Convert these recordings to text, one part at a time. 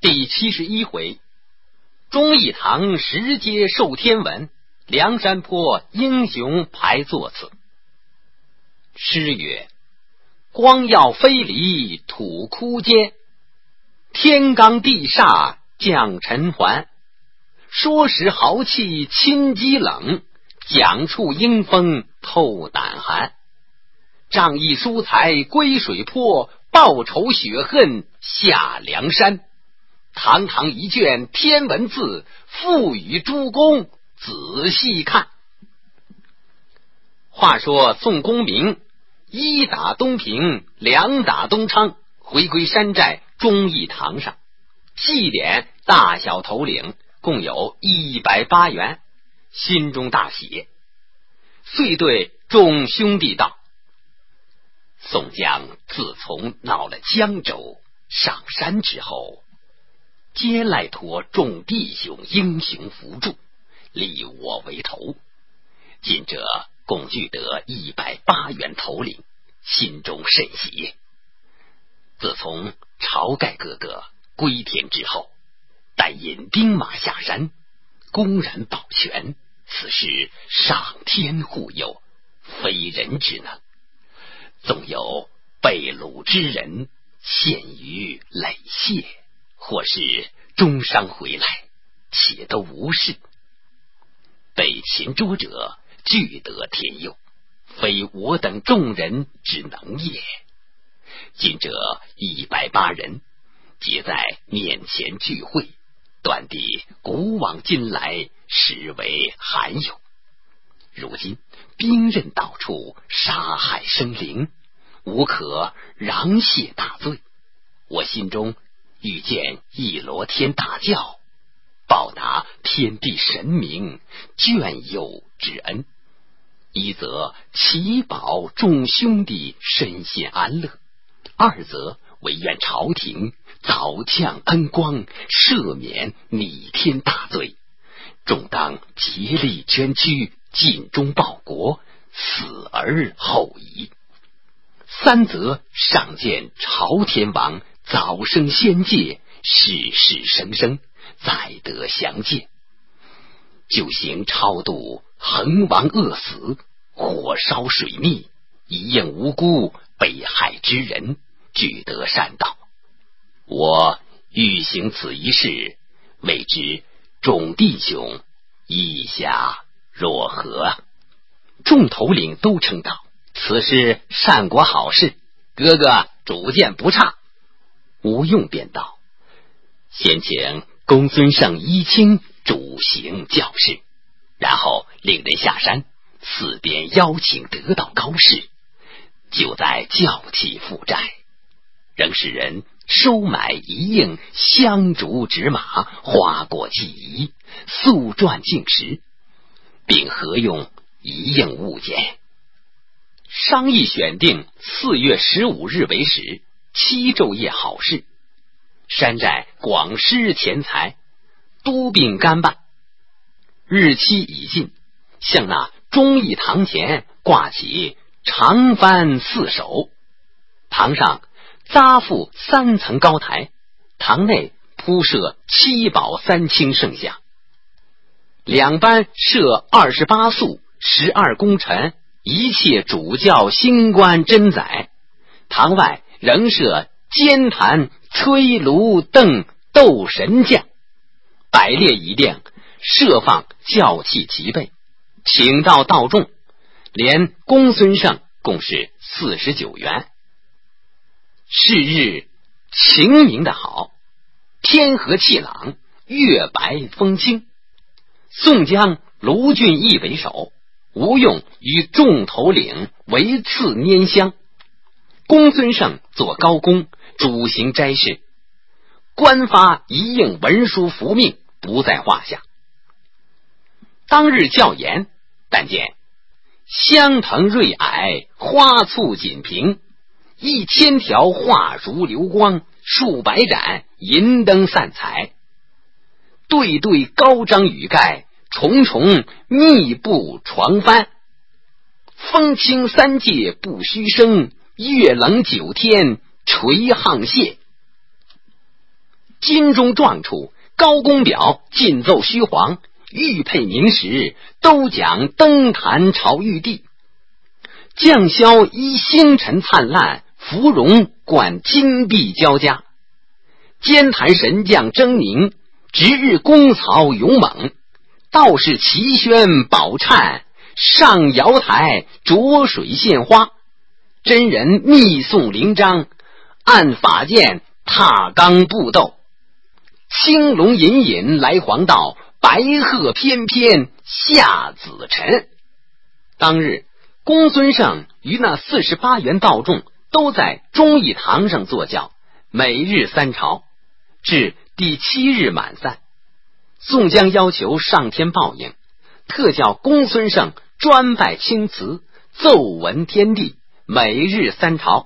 第71回，忠义堂石阶受天文，梁山坡英雄排座次。诗曰：光耀飞离土枯间，天罡地煞降尘寰。说时豪气侵肌冷，讲处英风透胆寒。仗义疏财归水泊，报仇雪恨下梁山。堂堂一卷天文字，赋予诸公仔细看。话说宋公明一打东平，两打东昌，回归山寨忠义堂上，祭奠大小头领共有108员，心中大喜，遂对众兄弟道：宋江自从闹了江州上山之后，皆赖托众弟兄英雄扶助，立我为头。今者共聚得108员头领，心中甚喜。自从晁盖哥哥归天之后，但引兵马下山，公然保全，此事上天护佑，非人之能。纵有被掳之人陷于累泄，或是中伤回来，且都无事。被擒捉者俱得天佑，非我等众人之能也。今者108人皆在面前聚会，断地古往今来，实为罕有。如今兵刃到处，杀害生灵，无可攘卸大罪。我心中欲见一罗天大教，报答天地神明眷佑之恩。一则祈保众兄弟身心安乐，二则唯愿朝廷早降恩光，赦免逆天大罪。众当竭力捐躯，尽忠报国，死而后已。三则上见朝天王早生仙界，世世生生，再得相见。就行超度横亡饿死，火烧水逆，一应无辜被害之人，俱得善道。我欲行此一事，未知众弟兄意下若何？众头领都称道：此事善果好事，哥哥主见不差。吴用便道：先请公孙胜一清主行教事，然后令人下山，四边邀请得道高士，就在教起负债，仍使人收买一应香烛纸马，花果祭仪，素馔净食，并合用一应物件。商议选定4月15日为时，7昼夜好事。山寨广施钱财，都并干办。日期已近，向那忠义堂前挂起长幡4首，堂上扎覆3层高台，堂内铺设7宝3清圣像，两班设28宿12功臣，一切主教星官真宰。堂外仍设监坛崔卢邓斗神将，摆列已定，设放教器齐备，请到道众，连公孙胜共是49员。是日晴明的好，天和气朗，月白风清。宋江、卢俊义为首，吴用与众头领为次拈香，公孙胜做高公，主行斋事，官发一应文书符命，不在话下。当日校言，但见香藤瑞霭，花簇锦屏，1000条画如流光，数百盏银灯散彩，对对高张雨盖，重重密布床幡。风清3界不虚声，月冷9天垂沆瀣。 金钟状处高公表进奏虚皇，玉佩名石，都讲登坛朝玉帝。将萧依星辰灿烂，芙蓉冠金碧交加。监坛神将狰狞，值日公曹勇猛。道士齐宣宝忏，上瑶台浊水献花。真人密诵灵章，按法剑踏罡步斗。青龙隐隐来黄道，白鹤翩翩下紫辰。当日公孙胜与那48员道众都在忠义堂上坐教，每日3朝，至第7日满散。宋江要求上天报应，特叫公孙胜专拜青祠，奏闻天地，每日3朝。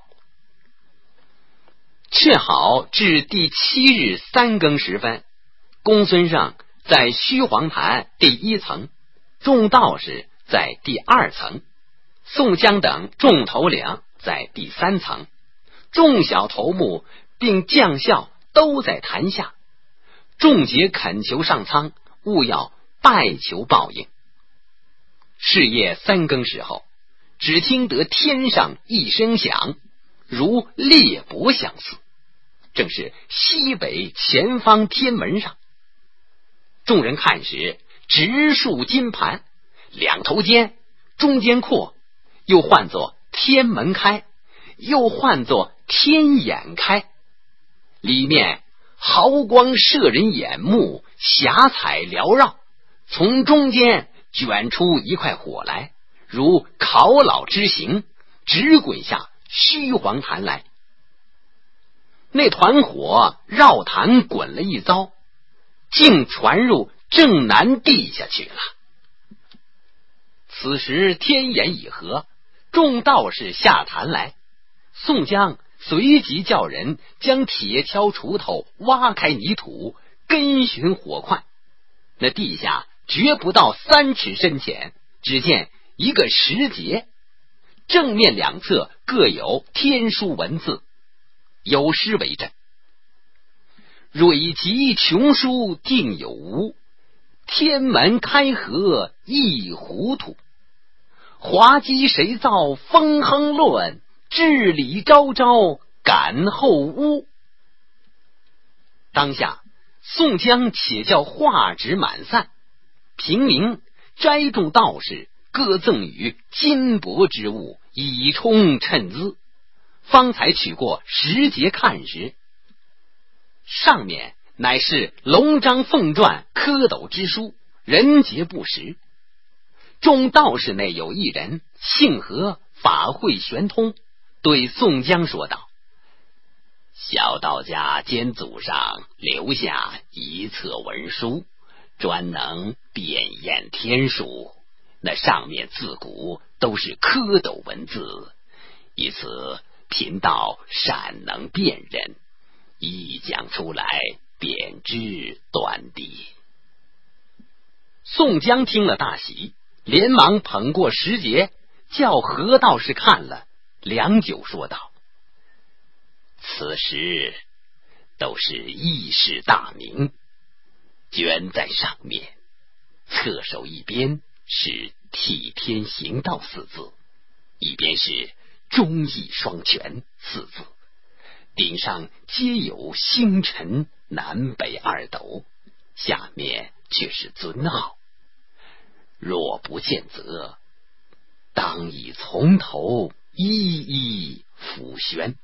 却好至第7日3更时分，公孙胜在虚皇坛第1层，众道士在第2层，宋江等众头领在第3层，众小头目并将校都在坛下。众皆恳求上苍，务要拜求报应。是夜3更时候，只听得天上一声响，如裂帛相似，正是西北前方天门上。众人看时，直竖金盘，两头尖，中间阔，又唤作天门开，又唤作天眼开，里面毫光摄人眼目，霞彩缭绕，从中间卷出一块火来，如烤老之形，直滚下虚皇坛来。那团火绕坛滚了一遭，竟传入正南地下去了。此时天眼已合，众道士下坛来，宋江随即叫人将铁锹锄头挖开泥土，跟寻火块。那地下绝不到3尺深浅，只见一个石碣，正面两侧各有天书文字，有诗为证：蕊集琼书定有无，天门开合一糊涂。滑稽谁造风亨论，治理昭昭赶后屋。当下宋江且叫画纸满散，平民斋众道士各赠予金帛之物，以充衬资。方才取过石碣看时，上面乃是龙章凤传蝌蚪之书，人杰不识。众道士内有一人姓何，法会玄通，对宋江说道：小道家兼祖上留下一册文书，专能辨验天书，那上面自古都是蝌蚪文字，以此贫道善能辨认，一讲出来便知端倪。宋江听了大喜，连忙捧过石碣，叫何道士看了，良久说道：此时都是义士大名，卷在上面，侧手一边是替天行道4字，一边是忠义双全4字，顶上皆有星辰南北2斗，下面却是尊号。若不见责，当以从头一一抚宣。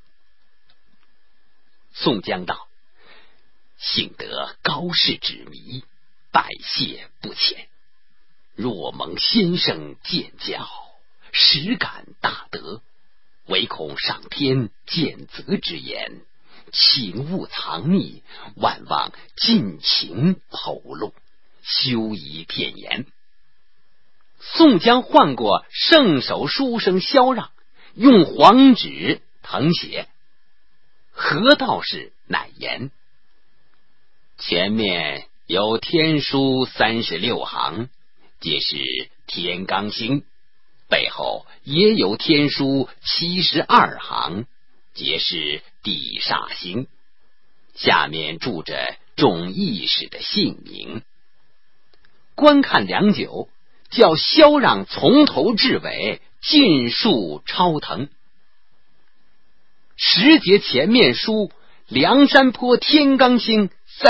宋江道：幸得高士之迷，拜谢不浅。若蒙先生见教，实感大德，唯恐上天见责之言，请勿藏匿，万望尽情透露，休以骗言。宋江唤过圣手书生萧让，用黄纸誊写。何道士乃言：前面有天书36行，皆是天罡星，背后也有天书72行，皆是地煞星。 下面注着众义士的姓名。观看良久，叫萧让从头至尾尽数抄腾。10节前面书梁山坡天罡星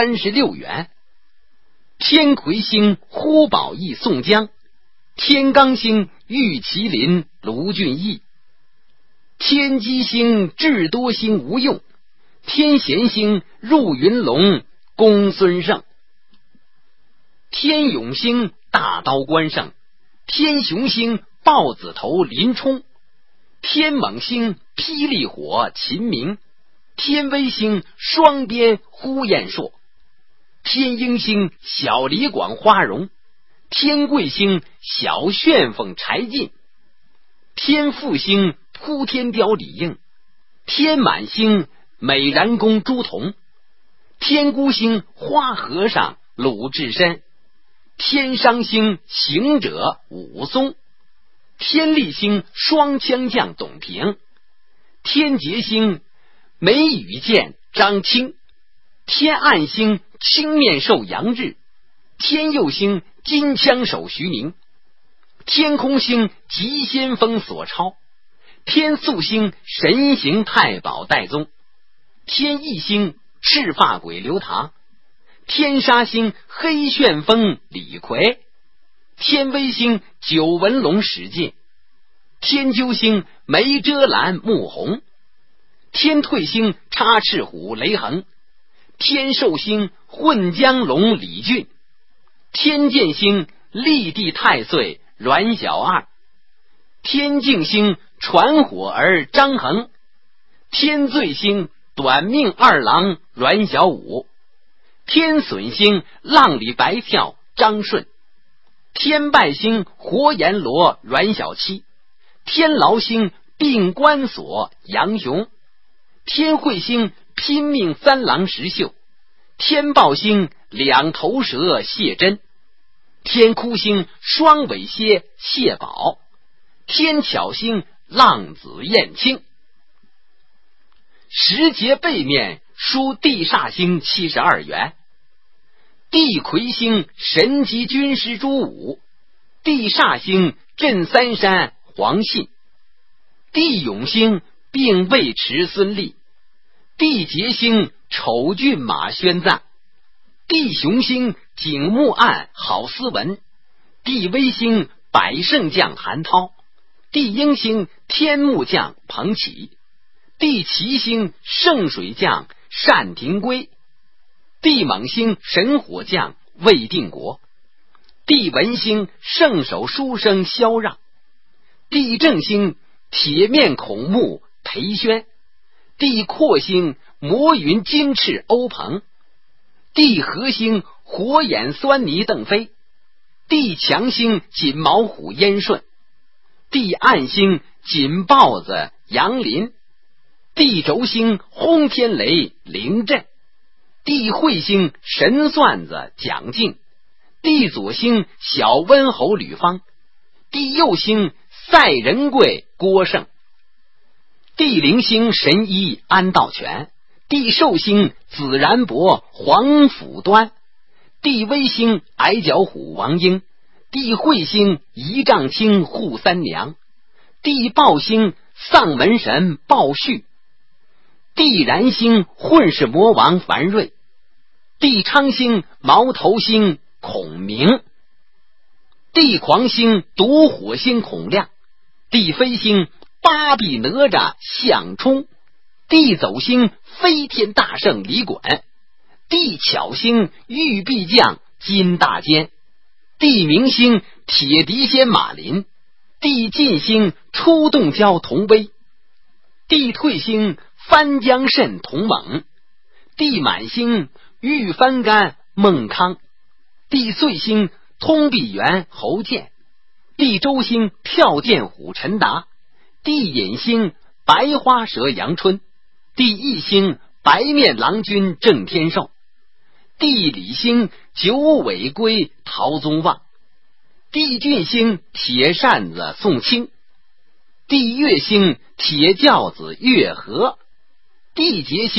36员，天魁星呼保义宋江，天罡星玉麒麟卢俊义，天机星智多星吴用，天贤星入云龙公孙胜，天永星大刀关胜，天雄星豹子头林冲，天猛星霹雳火秦明，天威星双鞭呼延硕，天鹰星小李广花荣，天贵星小旋风柴进，天富星扑天雕李应，天满星美髯公朱仝，天孤星花和尚鲁智深，天商星行者武松，天力星双枪将董平，天劫星梅雨剑张清，天暗星青面兽杨志，天佑星金枪手徐宁，天空星急先锋索超，天宿星神行太保戴宗，天翼星赤发鬼刘唐，天杀星黑旋风李逵，天威星九纹龙史进，天究星梅遮拦穆弘，天退星插翅虎雷横，天寿星混江龙李俊，天剑星立地太岁阮小二，天镜星传火儿张衡，天罪星短命二郎阮小五，天损星浪里白跳张顺，天败星活阎罗阮小七，天牢星病关锁杨雄，天慧星拼命三郎石秀，天豹星两头蛇谢真，天哭星双尾蝎谢宝，天巧星浪子燕青。10节背面书地煞星72员，地魁星神级军师朱武，地煞星镇三山黄信，地永星并尉迟孙立，地劫星丑郡马宣赞，地雄星景木案郝思文，地威星百胜将韩涛，地鹰星天目将彭启，地奇星圣水将单廷圭，地猛星神火将魏定国，地文星圣手书生萧让，地正星铁面孔目裴宣，地阔星魔云金翅欧鹏，地和星火眼狻猊邓飞，地强星锦毛虎燕顺，地暗星锦豹子杨林，地轴星轰天雷凌震，地彗星神算子蒋敬，地左星小温侯吕方，地右星赛仁贵郭胜，地灵星神医安道全，地寿星子然伯黄甫端，地威星矮脚虎王英，地彗星仪丈卿扈三娘，地豹星丧门神鲍旭，地燃星混世魔王樊瑞，地昌星毛头星孔明，地狂星毒火星孔亮，地飞星八臂哪吒项冲，地走星飞天大圣李衮，地巧星玉臂将金大坚，地明星铁笛仙马林，地进星出洞蛟童威，地退星翻江蜃童猛，地满星玉翻干孟康，地岁星通臂猿侯健，地周星跳涧虎陈达，地隐星白花蛇杨春，地义星白面郎君郑天寿，地理星九尾龟陶宗旺，地俊星铁扇子宋清，地月星铁轿子月和，地劫星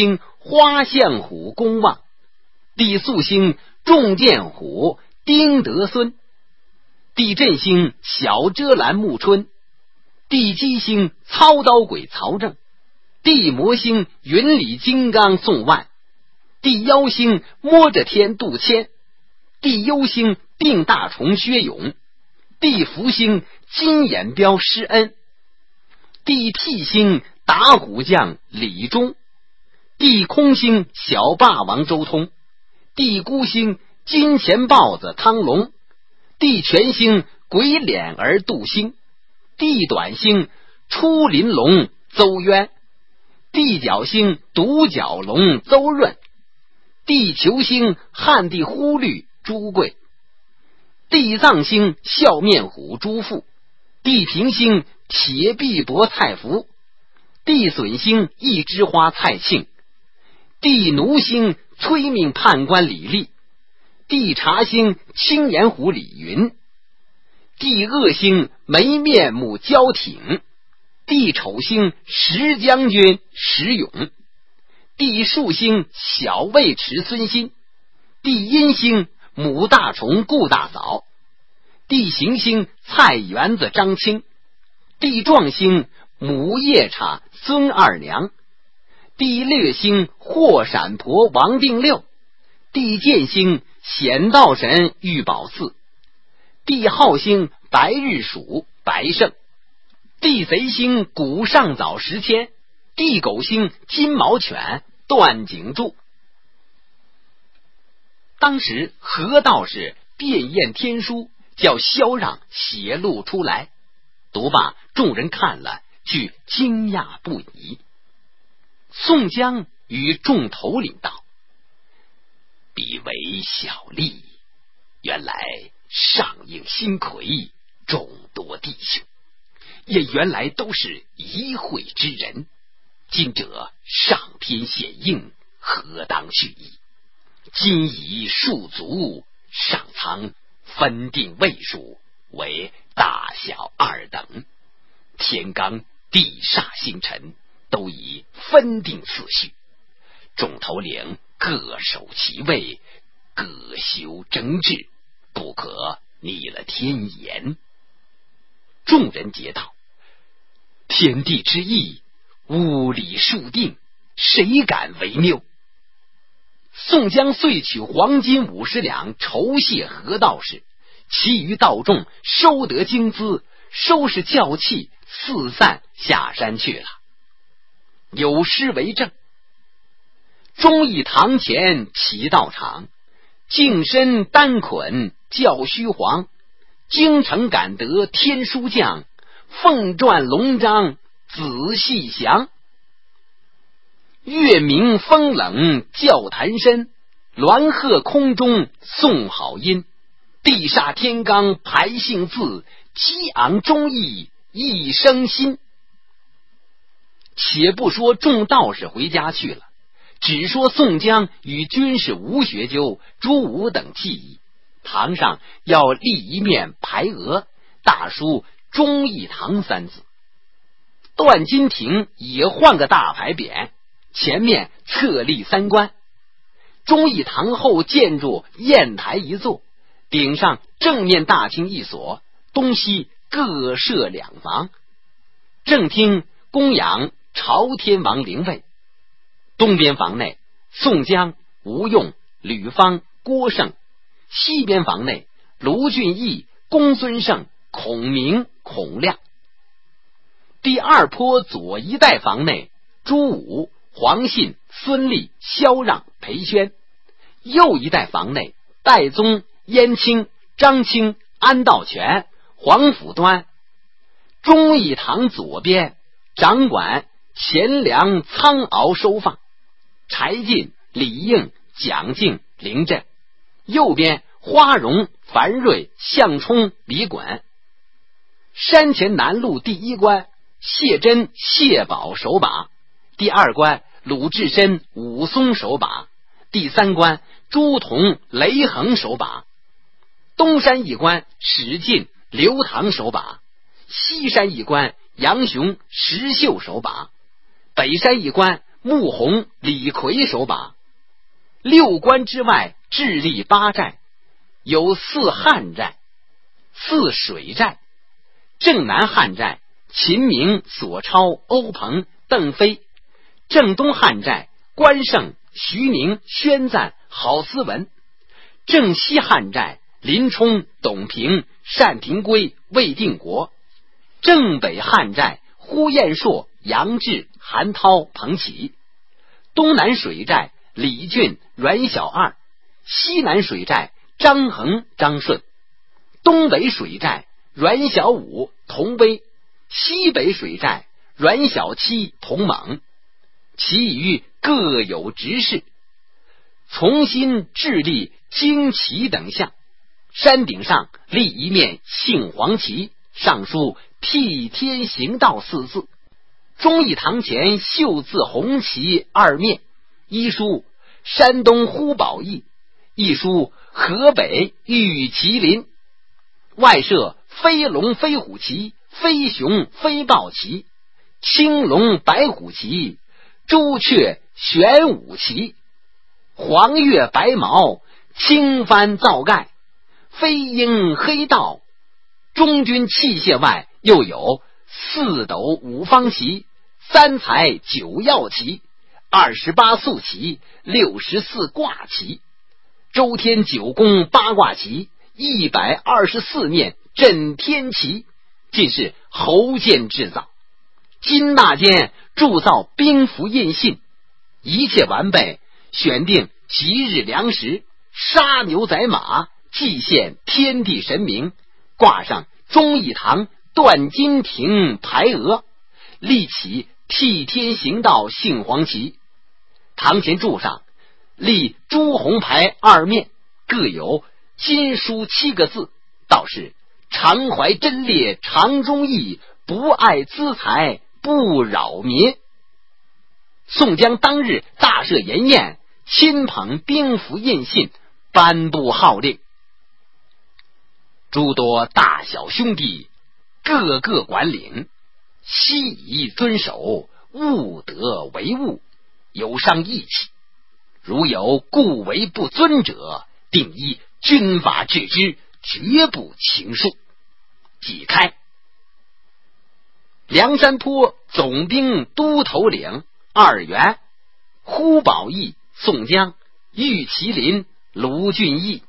花象虎公望，地宿星重剑虎丁德孙，地震星小遮拦木春，地基星操刀鬼曹正，地魔星云里金刚宋万，地妖星摸着天杜迁，地幽星定大虫薛勇，地福星金眼彪施恩，地辟星打虎将李忠，地空星小霸王周通，地孤星金钱豹子汤龙，地全星鬼脸儿杜兴，地短星出林龙邹渊，地角星独角龙邹润，地球星旱地忽律朱贵，地藏星笑面虎朱富，地平星铁臂膊蔡福，地损星一枝花蔡庆，地奴星催命判官李立，地察星青眼虎李云，地恶星没面目焦挺，地丑星石将军石勇，地数星小尉迟孙新，地阴星母大虫顾大嫂，地行星菜园子张青，地壮星母夜叉孙二娘，地略星霍闪婆王定六，地剑星显道神玉宝寺，地浩星白日鼠白胜，地贼星古上早时迁，地狗星金毛犬段景柱。当时何道士遍验天书，叫萧让写录出来，读罢众人看了，俱惊讶不已。宋江与众头领道：彼为小吏，原来上应新魁，众多弟兄，也原来都是一会之人，今者上天显应，何当续意？今已数足，上苍分定位数，为大小二等，天罡地煞星辰都已分定次序，众头领各守其位，各修争治，不可逆了天言。众人皆道：天地之意，物理数定，谁敢违拗？宋江遂取黄金50两酬谢何道士，其余道众收得经资，收拾教器，四散下山去了。有诗为证：忠义堂前起道场，净身单捆教虚皇，京城赶得天书将，凤传龙章仔细详。月明风冷教坛深，鸾鹤空中送好音。地煞天罡排姓字，激昂忠义一生心。且不说众道士回家去了，只说宋江与军士吴学究、朱武等计议，堂上要立一面牌额，大书忠义堂3字。段金亭也换个大牌匾，前面侧立3官。忠义堂后建筑砚台1座，顶上正面大厅1所，东西各设2房。正厅供养朝天王灵位，东边房内宋江、吴用、吕方、郭盛；西边房内卢俊义、公孙胜、孔明、孔亮。第二坡左一带房内朱武、黄信、孙立、萧让、裴宣；右一带房内戴宗、燕青、张清、安道全、黄甫端。忠义堂左边掌管钱粮仓熬收放，柴进、李应、蒋敬、林震；右边花荣、樊瑞、项冲、李衮。山前南路第1关谢珍、谢宝守把，第2关鲁智深、武松守把，第3关朱仝、雷横守把。东山一关史进、刘唐守把，西山一关杨雄、石秀守把，北山一关穆弘、李逵守把。6关之外智力8寨，有4汉寨、4水寨。正南汉寨秦明、索超、欧鹏、邓飞；正东汉寨关胜、徐宁、宣赞、郝思文；正西汉寨林冲、董平、单廷圭、魏定国；正北汉寨呼延灼、杨志、韩涛、彭玘；东南水寨李俊、阮小二；西南水寨张衡、张顺；东北水寨阮小五、童威；西北水寨阮小七、童猛。其余各有职事。重新制立旌旗等项，山顶上立一面杏黄旗，上书替天行道4字。忠义堂前绣字红旗2面，一书山东呼保义，一书河北玉麒麟。外设飞龙飞虎旗、飞熊飞豹旗、青龙白虎旗、朱雀玄武旗、黄月白毛、青帆皂盖、飞鹰黑道。中军器械外又有4斗5方旗、3彩9曜旗、28素旗、64挂旗、周天9宫8卦旗、124面震天旗，尽是侯建制造。金纳监铸造兵符印信，一切完备，选定吉日良时，杀牛宰马，祭献天地神明，挂上忠义堂断金亭牌额，立起替天行道杏黄旗。堂前柱上立朱红牌2面，各有金书7个字，道是常怀真烈常忠义，不爱资财不扰民。宋江当日大设筵宴，亲捧兵符印信，颁布号令。诸多大小兄弟各个管领，悉以遵守，务得为务，有伤义气。如有故为不遵者，定依军法治之，绝不轻恕。即开。梁山坡总兵都头领2员，呼保义、宋江、玉麒麟、卢俊义。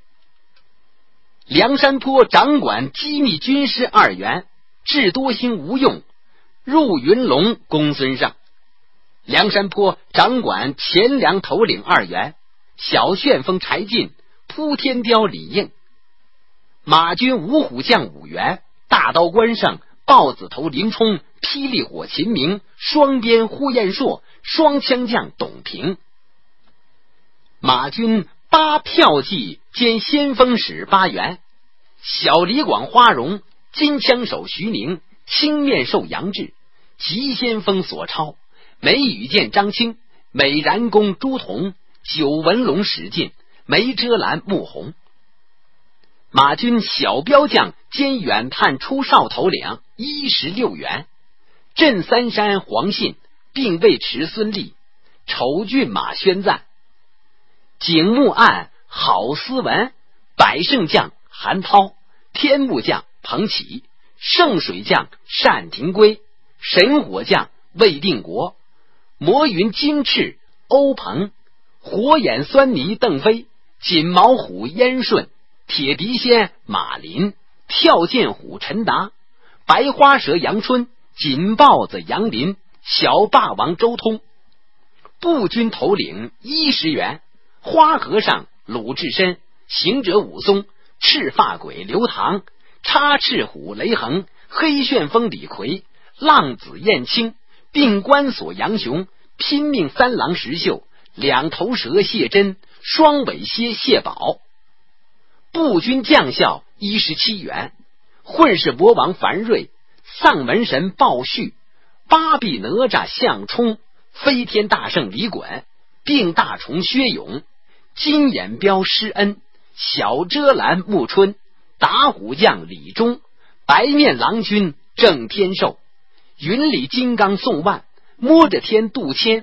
梁山坡掌管机密军师2员，智多星吴用、入云龙公孙胜。梁山坡掌管钱粮头领2员，小旋风柴进、扑天雕李应。马军五虎将5员，大刀关胜、豹子头林冲、霹雳火秦明、双鞭呼延灼、双枪将董平。马军8票骑兼先锋使8员，小李广花荣、金枪手徐宁、青面兽杨志、急先锋索超、梅雨剑张清、美髯公朱仝、九纹龙史进、梅遮拦穆弘。马军小标将兼远探出哨头领16员，镇三山黄信、并尉迟孙立、丑郡马宣赞。景木案郝思文、百胜将韩涛、天目将彭玘、圣水将单廷圭、神火将魏定国、魔云金翅欧鹏、火眼酸泥邓飞、锦毛虎燕顺、铁笛仙马林、跳涧虎陈达、白花蛇杨春、锦豹子杨林、小霸王周通。步军头领10员，花和尚鲁智深、行者武松、赤发鬼刘唐、插翅虎雷横、黑旋风李逵、浪子燕青、并关索杨雄、拼命三郎石秀、两头蛇谢真、双尾蝎谢宝。步军将校17员，混世魔王樊瑞、丧门神鲍旭、八臂哪吒项冲、飞天大圣李衮、病大虫薛勇、金眼彪施恩、小遮拦穆春、打虎将李忠、白面郎君郑天寿、云里金刚宋万、摸着天杜迁、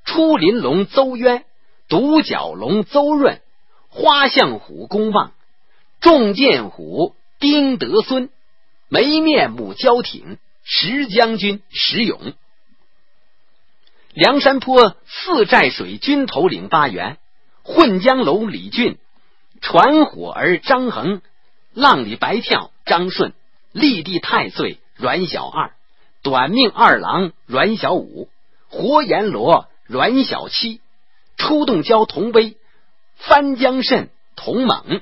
出林龙邹渊，独角龙邹润，花象虎公望，重剑虎丁德孙，眉面目焦挺石将军石勇。梁山坡四寨水军头领8员，混江楼李俊，传火儿张衡，浪里白跳张顺，立地太岁阮小二，短命二郎阮小五，活阎罗阮小七，出洞蛟童威，翻江蜃童猛。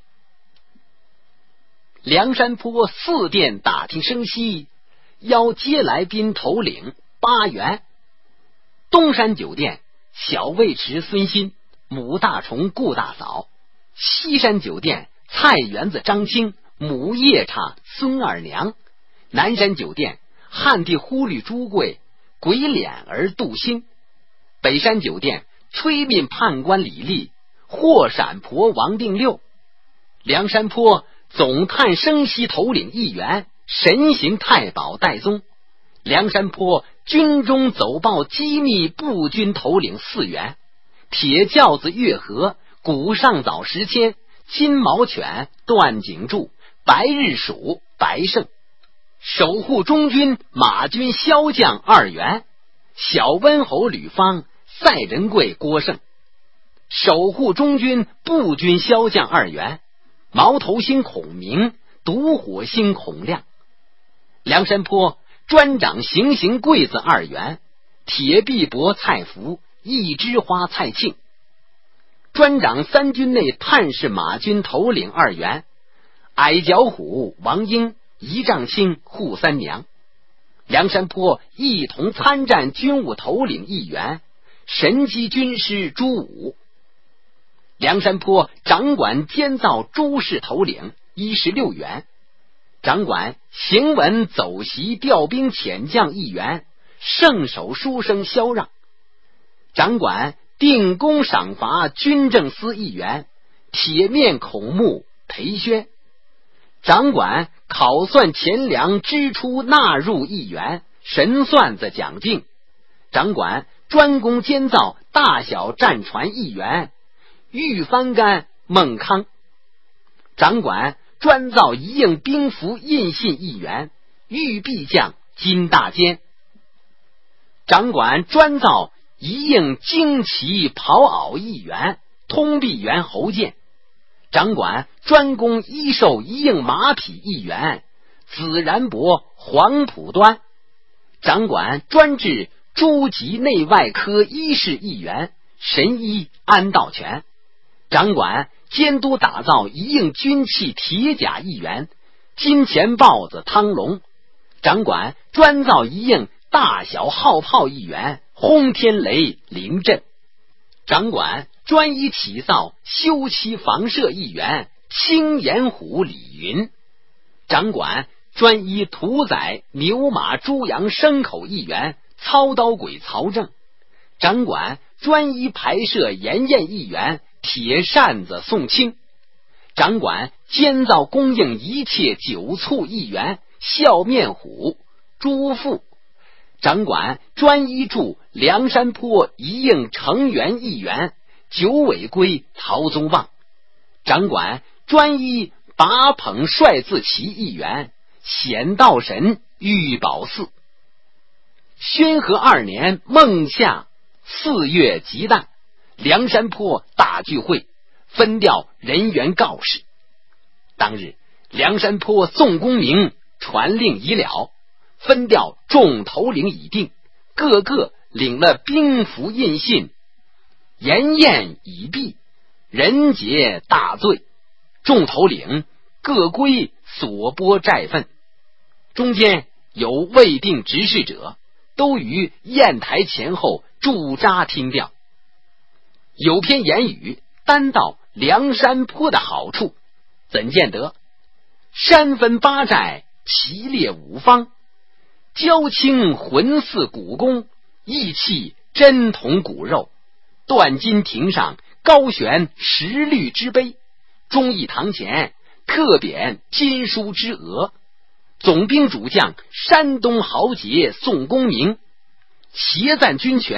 梁山坡四殿打听声息，邀接来宾头领8员。东山酒店小尉迟孙新，母大虫顾大嫂；西山酒店菜园子张青，母夜叉孙二娘；南山酒店汉地忽律朱贵，鬼脸儿杜兴；北山酒店催命判官李立，霍闪婆王定六；梁山坡总探生息头领1员，神行太保戴宗；梁山坡军中走报机密步军头领4员，铁轿子月和，古上早时迁，金毛犬段景柱，白日鼠白胜；守护中军马军骁将2员，小温侯吕方，赛仁贵郭胜；守护中军步军骁将2员，毛头星孔明，独火星孔亮。梁山坡专掌行刑柜子2员，铁臂膊蔡福，一枝花蔡庆；专掌三军内探视马军头领2员，矮脚虎王英，一丈青扈三娘。梁山坡一同参战军务头领1员，神机军师朱武。梁山坡掌管监造诸事头领16员，掌管行文走袭调兵遣将1员，圣手书生萧让；掌管定功赏罚军政司1员，铁面孔目裴宣；掌管考算钱粮支出纳入1员，神算子蒋定；掌管专攻监造大小战船1员，玉翻干孟康；掌管专造一应兵符印信1员，玉臂将金大坚；掌管专造一应旌旗袍袄1员，通臂员侯健；掌管专攻衣兽一应马匹1员，紫然伯黄浦端；掌管专治诸级内外科医事1员，神医安道全；掌管监督打造一应军器铁甲1员，金钱豹子汤龙；掌管专造一应大小号炮1员，轰天雷林震；掌管专一体造修漆房舍1员，青岩虎李云；掌管专一屠宰牛马猪羊牲口1员，操刀鬼曹正；掌管专一排设盐宴1员，铁扇子宋清；掌管监造供应一切酒醋1员，笑面虎朱富；掌管专一驻梁山坡一应成员1员，九尾龟曹宗旺；掌管专一把捧帅字旗1员，显道神玉宝寺。宣和2年孟夏4月吉诞，梁山坡大聚会，分调人员告示。当日梁山坡宋公明传令已了，分调众头领已定，个个领了兵符印信，筵宴已毕，人结大醉，众头领各归所拨寨分。中间有未定执事者，都于砚台前后驻扎听调。有篇言语单道梁山坡的好处，怎见得？山分8寨，其列5方，交清浑似骨弓，义气真同骨肉。断金亭上高悬10律之碑，忠义堂前特匾金书之额。总兵主将山东豪杰宋公明，协赞军权，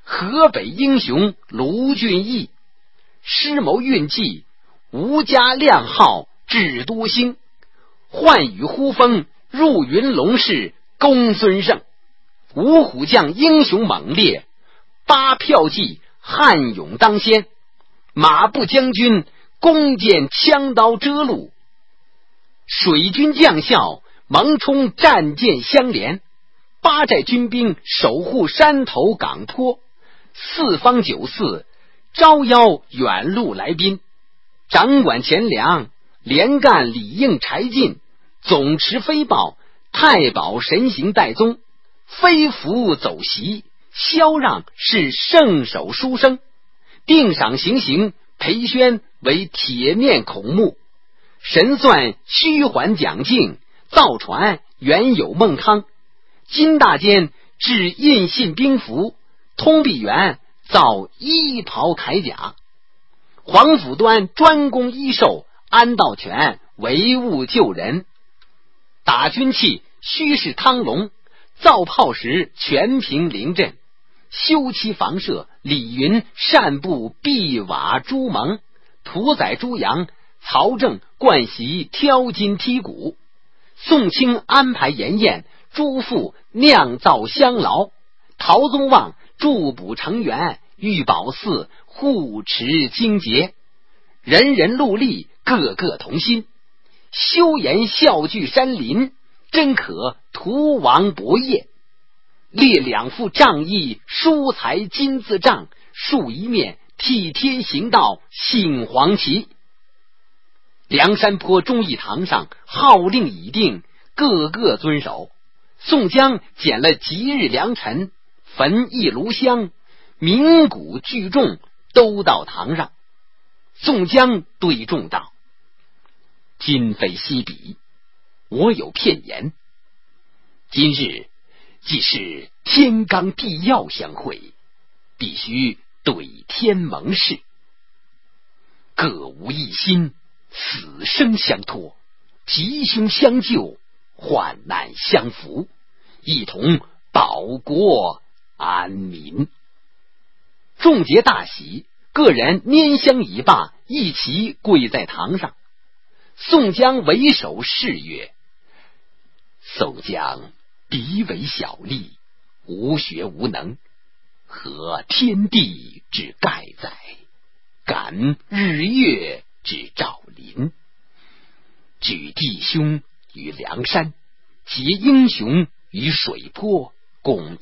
河北英雄卢俊义，施谋运计，吴家亮号智多星，唤雨呼风，入云龙氏公孙胜。五虎将英雄猛烈，八票骑悍勇当先，马步将军弓箭枪刀遮路，水军将校蒙冲战舰相连，八寨军兵守护山头港坡，四方九寺招邀远路来宾，掌管钱粮，连干里应柴进，总持飞报，太保神行戴宗，飞服走席，萧让是圣手书生，定赏行刑裴宣为铁面孔目，神算虚缓蒋敬，造船原有孟康，金大坚制印信兵符，通臂员造衣袍铠甲，黄甫端专攻衣兽，安道全唯物救人，打军器须是汤龙，造炮石全凭临阵，修葺房舍李云善布壁瓦朱蒙，屠宰猪羊曹正灌习挑金剔骨，宋清安排筵宴，朱富酿造香劳，陶宗旺筑补成员，玉宝寺护持清洁，人人戮力，个个同心，修言笑聚山林，真可图王伯业。列两副仗义，书才金字帐，竖一面替天行道，杏黄旗。梁山坡忠义堂上号令已定，个个遵守。宋江捡了吉日良辰，焚一炉香，鸣鼓聚众，都到堂上。宋江对众道：今非昔比，我有片言。今日既是天罡地曜相会，必须对天盟誓，各无一心，死生相托，吉凶相救，患难相扶，一同保国安民。众皆大喜，个人拈香已罢，一齐跪在堂上。宋江为首誓曰：宋江彼为小吏，无学无能，合天地之盖载，感日月之照临，举弟兄于梁山，结英雄于水泊，共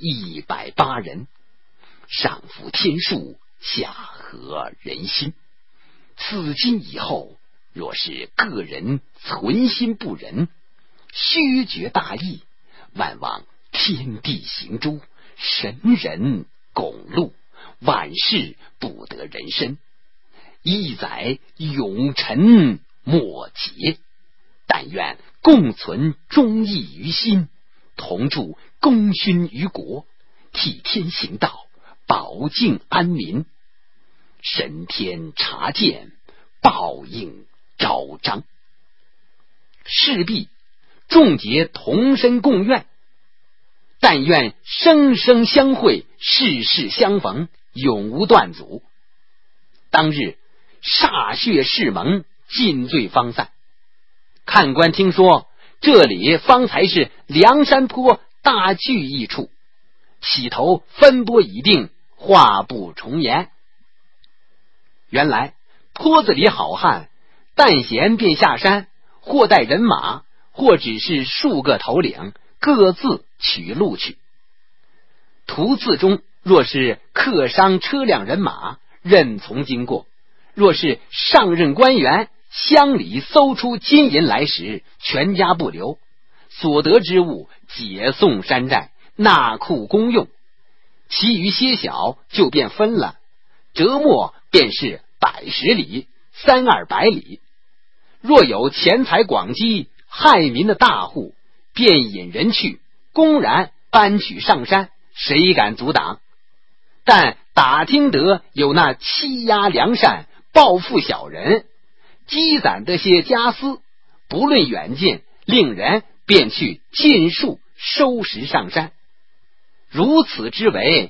108人，上服天数，下合人心。此今以后，若是个人存心不仁，虚绝大义，万望天地行诛，神人共戮，万事不得人身，一载永沉莫竭。但愿共存忠义于心，同筑功勋于国，替天行道，保境安民。神天察见，报应昭彰。事毕，众皆同身共愿，但愿生生相会，世世相逢，永无断阻。当日歃血誓盟，尽罪方散。看官听说，这里方才是梁山坡大聚义处，起头分拨已定，话不重言。原来坡子里好汉但闲便下山，或带人马，或只是数个头领，各自取路去。途次中若是客商车辆人马，任从经过；若是上任官员，乡里搜出金银来时，全家不留，所得之物解送山寨，纳库公用，其余些小就便分了，折没便是110里，300-200里。若有钱财广积害民的大户，便引人去，公然搬取上山，谁敢阻挡？但打听得有那欺压良善、报复小人，积攒的些家私，不论远近，令人便去尽数收拾上山。如此之为，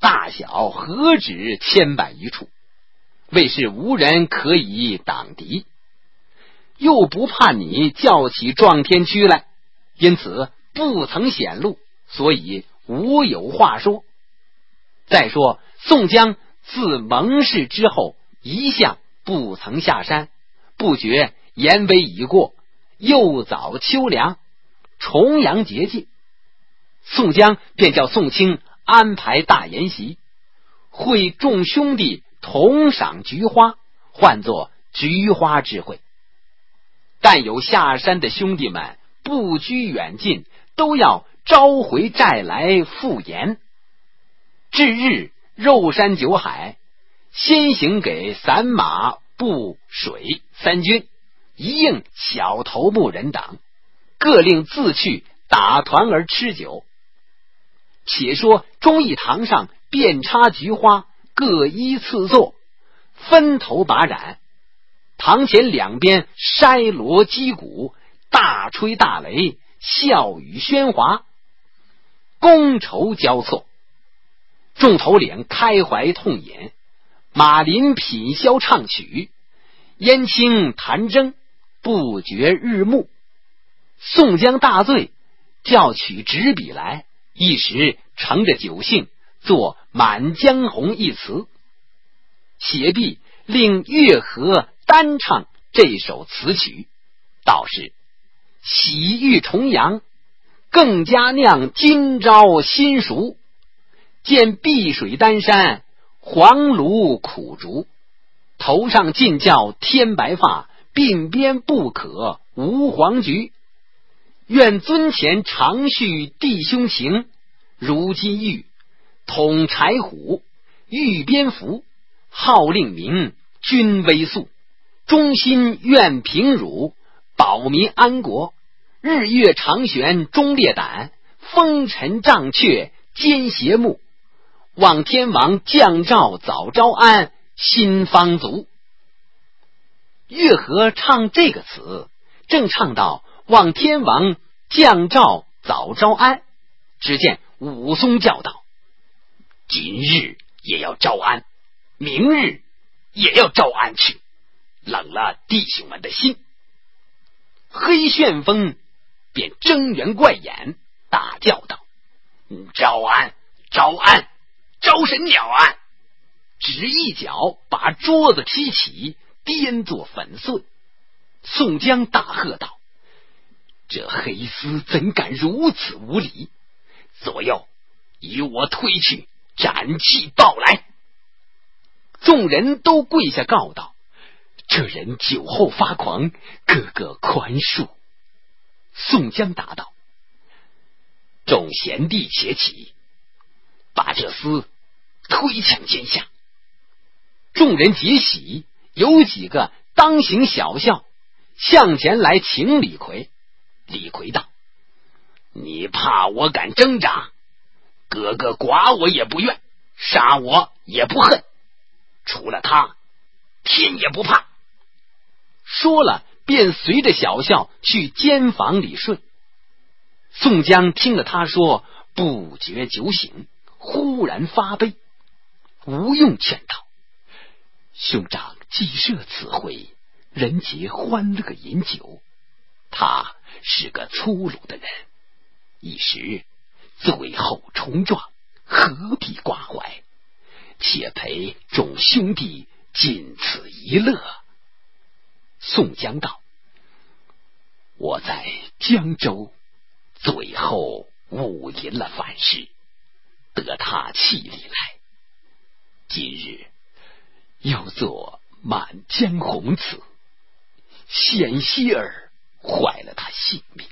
大小何止千百余处，为是无人可以挡敌，又不怕你叫起撞天驱来，因此不曾显露，所以无有话说。再说宋江自蒙氏之后，一向不曾下山，不觉延威已过，又早秋凉，重阳节近，宋江便叫宋清安排大筵席，会众兄弟同赏菊花，唤作菊花之会。但有下山的兄弟们不拘远近，都要召回寨来赴宴。至日肉山酒海，先行给散马步水三军，一应小头目人等，各令自去打团而吃酒。且说忠义堂上遍插菊花，各依次坐，分头把染。堂前两边筛锣击鼓，大吹大擂，笑语喧哗，觥筹交错。众头领开怀痛饮，马林品箫唱曲，燕青弹筝，不觉日暮。宋江大醉，叫取纸笔来，一时乘着酒兴，作《满江红》一词，写毕，令乐和单唱这首词曲，道是喜遇重阳，更加酿今朝新熟，见碧水丹山，黄芦苦竹，头上尽叫天白发，鬓边不可无黄菊。愿尊前长续弟兄情，如今欲统柴虎，御边蝠，号令名，君威肃，忠心愿平辱，保民安国，日月长悬忠烈胆，风尘障却奸邪目，望天王降诏早招安，心方足。乐和唱这个词，正唱到望天王降诏早招安，只见武松叫道：今日也要招安，明日也要招安去，冷了弟兄们的心。黑旋风便睁圆怪眼，大叫道：招安招安，招神鸟啊！只一脚把桌子踢起，颠作粉碎。宋江大喝道：这黑厮怎敢如此无礼，左右与我推去，斩气报来。众人都跪下告道：这人酒后发狂，个个宽恕。宋江答道：众贤弟且起，把这厮推抢肩下。众人皆喜，有几个当行小校，向前来请李逵。李逵道：你怕我敢挣扎，哥哥剐我也不愿，杀我也不恨，除了他天也不怕。说了便随着小校去监房里睡。宋江听了他说，不觉酒醒，忽然发悲，吴用劝道：兄长既设此会，人皆欢乐饮酒，他是个粗鲁的人，一时醉后冲撞，何必挂怀？且陪众兄弟尽此一乐。宋江道：我在江州最后误饮了反事，得他气力来，今日又做满江红词，险些儿坏了他性命。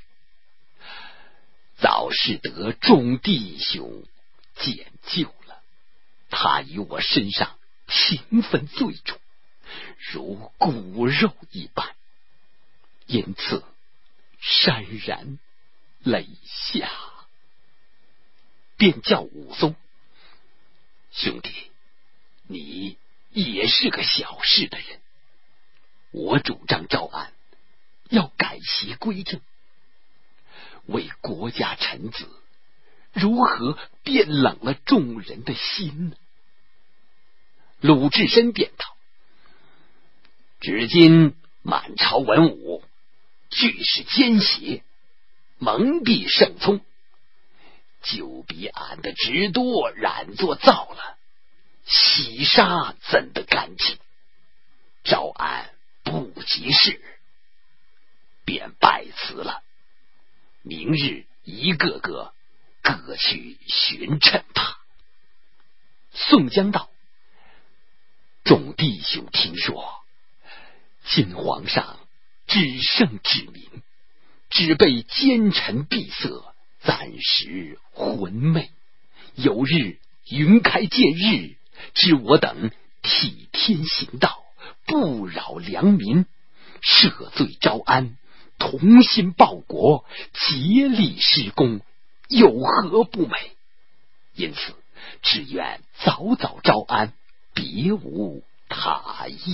早是得众弟兄解救了，他与我身上情分最重，如骨肉一般，因此潸然泪下。便叫武松：兄弟，你也是个小事的人，我主张招安，要改邪归正，为国家臣子， 如何变冷了众人的心呢？鲁智深便道： 只今满朝文武俱是奸邪，蒙蔽圣聪，就比俺的直多染作造了，洗杀怎得干净？招安不及事，便拜辞了。明日一个个各去寻趁他。 宋江道：众弟兄听说，今皇上只圣指明，只被奸臣闭塞，暂时昏昧。有日云开见日，知我等替天行道，不扰良民，赦罪招安，同心报国，竭力施公，有何不美？因此只愿早早招安，别无他意。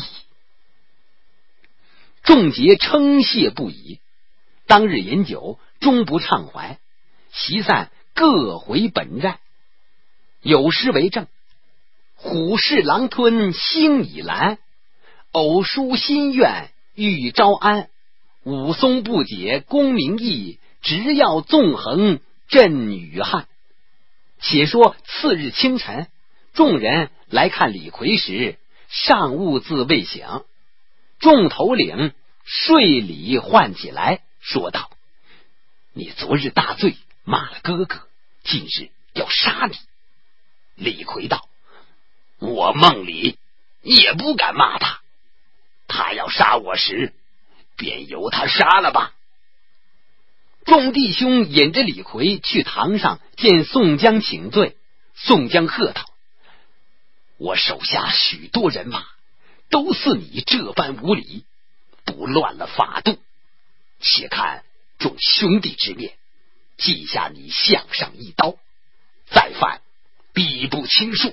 众杰称谢不已。当日饮酒，终不畅怀，席散各回本寨。有诗为证：虎视狼吞星已蓝，偶书心愿欲招安。武松不解功名义，直要纵横震羽汉。且说次日清晨，众人来看李逵时，尚兀自未醒。众头领睡里唤起来，说道：你昨日大醉，骂了哥哥，今日要杀你。 李逵道：我梦里也不敢骂他，他要杀我时，便由他杀了吧。 众弟兄引着李逵去堂上见宋江请罪。宋江喝道：我手下许多人马，都似你这般无礼，不乱了法度。且看众兄弟之面，记下你项上一刀，再犯必不轻恕。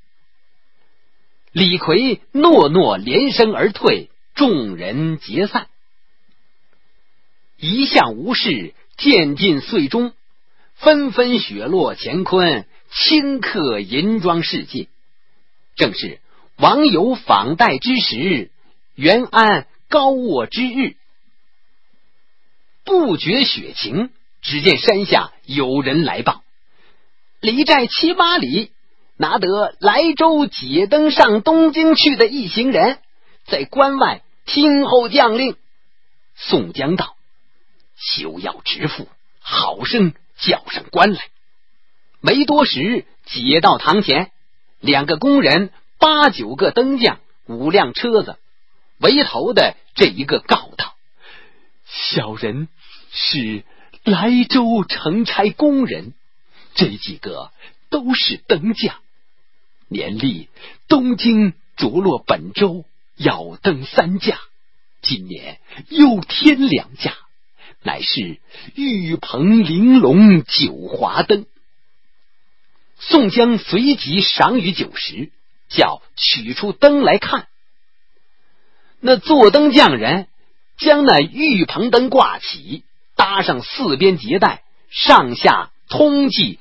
李逵诺诺连声而退，众人皆散。一向无事，渐进岁中，纷纷雪落乾坤，顷刻银装世界。正是王友访戴之时，元安高卧之日。不觉雪晴，只见山下有人来报，离寨7、8里，拿得莱州解灯上东京去的一行人，在关外听候将令。宋江道：休要直赴，好生叫上官来。没多时，解到堂前，2个工人，8、9个灯匠，5辆车子。为头的这一个告道：小人是莱州城差工人，这几个都是灯匠，年历东京着落本州，要灯3架，今年又添2架，乃是玉棚玲珑九华灯。宋江随即赏与酒食，叫取出灯来看。那做灯匠人将那玉棚灯挂起，搭上4边结带，上下通计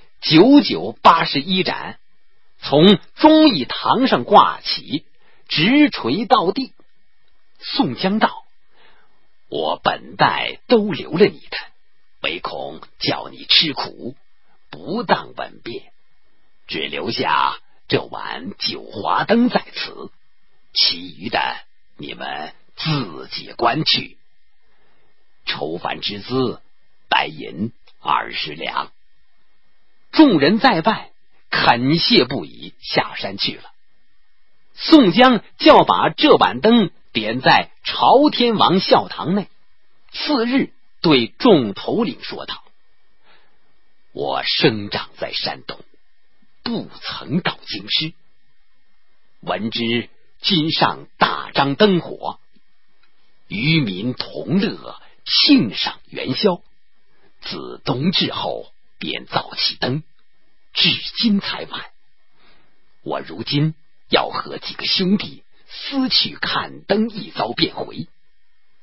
9981盏，从忠义堂上挂起，直垂到地。宋江道：我本待都留了你的，唯恐叫你吃苦，不当稳便，只留下这碗九华灯在此，其余的你们自己关去。抽饭之资，白银20两。众人在外恳谢不已，下山去了。宋江叫把这碗灯点在朝天王孝堂内。次日对众头领说道：我生长在山东，不曾到京师，闻知今上大张灯火，渔民同乐，庆赏元宵。自冬至后便造起灯，至今才完。我如今要和几个兄弟私去看灯一遭便回。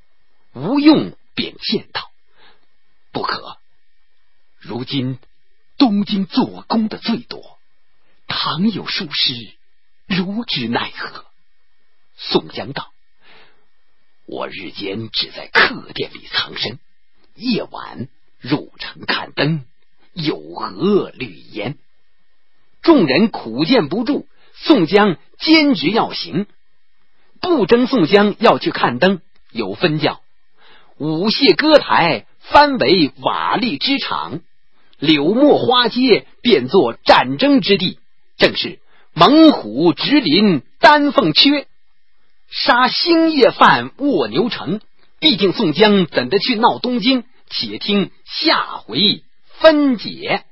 吴用便见道：不可，如今东京做工的最多，倘有疏失，如之奈何？宋江道：我日间只在客店里藏身，夜晚入城看灯，有何虑焉？众人苦谏不住，宋江坚决要行。不争宋江要去看灯，有分教：舞榭歌台翻为瓦砾之场，柳墨花街变作战争之地，正是猛虎直临丹凤缺，杀星夜犯卧牛城。毕竟宋江怎的去闹东京？且听下回分解。